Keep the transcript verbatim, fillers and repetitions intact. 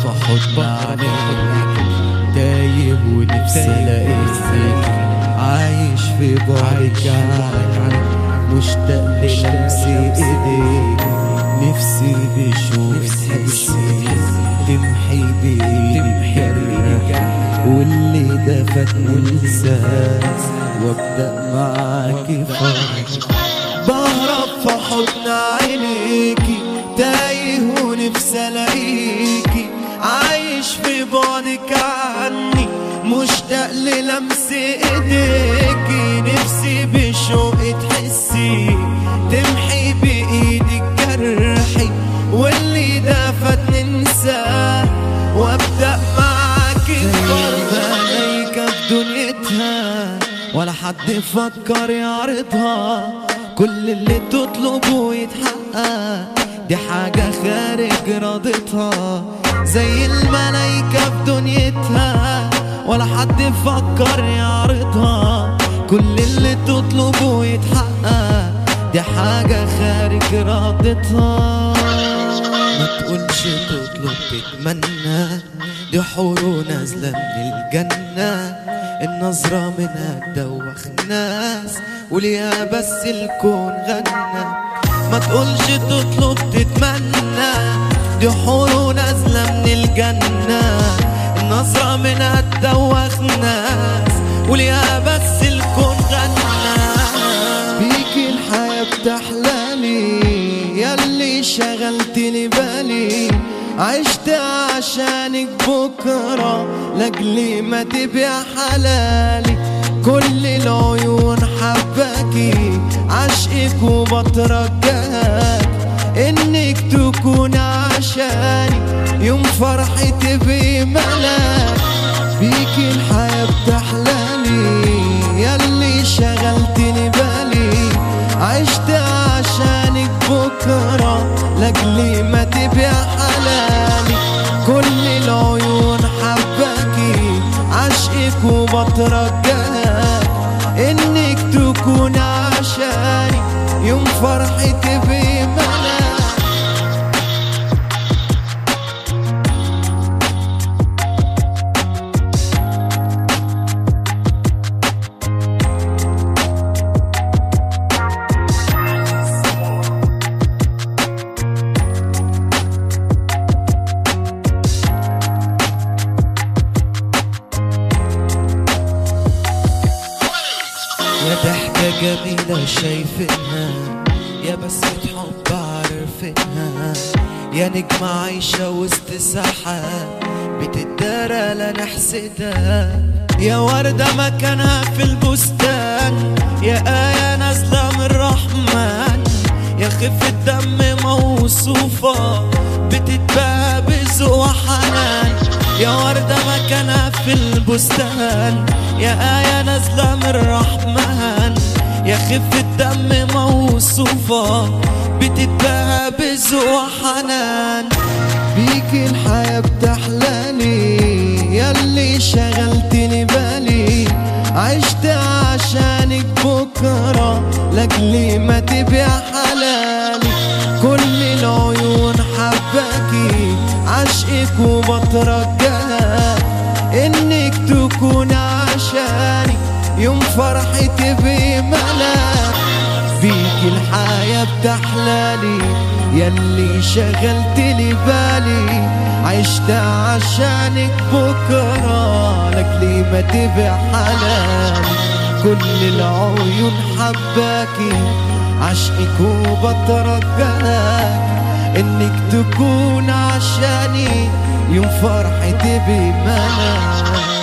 في حضن عينيك، تايه ونفسي الاقيك، عايش في بعدك عنك، مشتاق للمس ايديك، نفسي بشوق تحسيك، تمحي بايدك جرح واللي ده فاتني انساه، وابدأ معاكي فرح. بهرب في حضن عينيكي، تايه ونفسي الاقيكي، عايش في بعدك عني، مشتاق للمس ايديكي، نفسي بشوق تحسي، تمحي بايدك جرحي واللي ده فاتني انساه، وابدأ معاكي فرح. ملايكة في دنيتها ولا حد فكر يعرضها، كل اللي تطلبه يتحقق، دي حاجة خارج رضتها، زي الملايكة في دنيتها ولا حد فكر يعرضها، كل اللي تطلبه يتحقق، دي حاجة خارج رضتها. ما تقولش تطلب تتمنى، دي حور نازلة من الجنة، النظرة منها تدوخ ناس وليها بس الكون غنى. ما تقولش تطلب تتمنى، دي حور نازلة من الجنة، النظرة منها تدوخ ناس وليها بس الكون غنى. بيكي الحياة بتحلالي، ياللي شغلت لي بالي، عشت عشانك بكرة لاجلي ما تبيع حلالي، كل العيون حباكي، عشقك وبترجاك، انك تكون عشاني يوم فرحي تبقي ملاك. بيكي الحياة بتحلالي، ياللي شغلت لي بالي، عشت عشانك بكرة لاجلي ما تبيع حلالي، كل العيون حباكي، عشقك وبترجاك، انك تكون عشاني يوم فرحي تبقي ملاك. يا ضحكة جميلة شايفينها، يا بسمة حب عارفينها، يا نجمة عايشة وسط سحاب بتدارى لا نحسدها، يا وردة مكانها في البستان، يا آية نازلة من الرحمن، يا خفة دم موصوفة بتتباهى بذوق وحنان، يا وردة مكانها في البستان، يا آية نازلة من الرحمن، يا خفة دم موصوفة بتتباهى بذوق وحنان. بيكي الحياة بتحلالي، ياللي شغلت لي بالي، عشت عشانك بكرة لاجلي ما تبيع حلالي، كل العيون حباكي، عشقك وبترجاك، انك تكون عشاني يوم فرحي تبقي ملاك. بيكي الحياة بتحلالي، ياللي شغلت لي بالي، عشت عشانك بكرة لاجلي ما تبيع حلالي، كل العيون حباكي، عشقك وبترجاك، انك تكون عشاني يوم فرحي تبقي ملاك.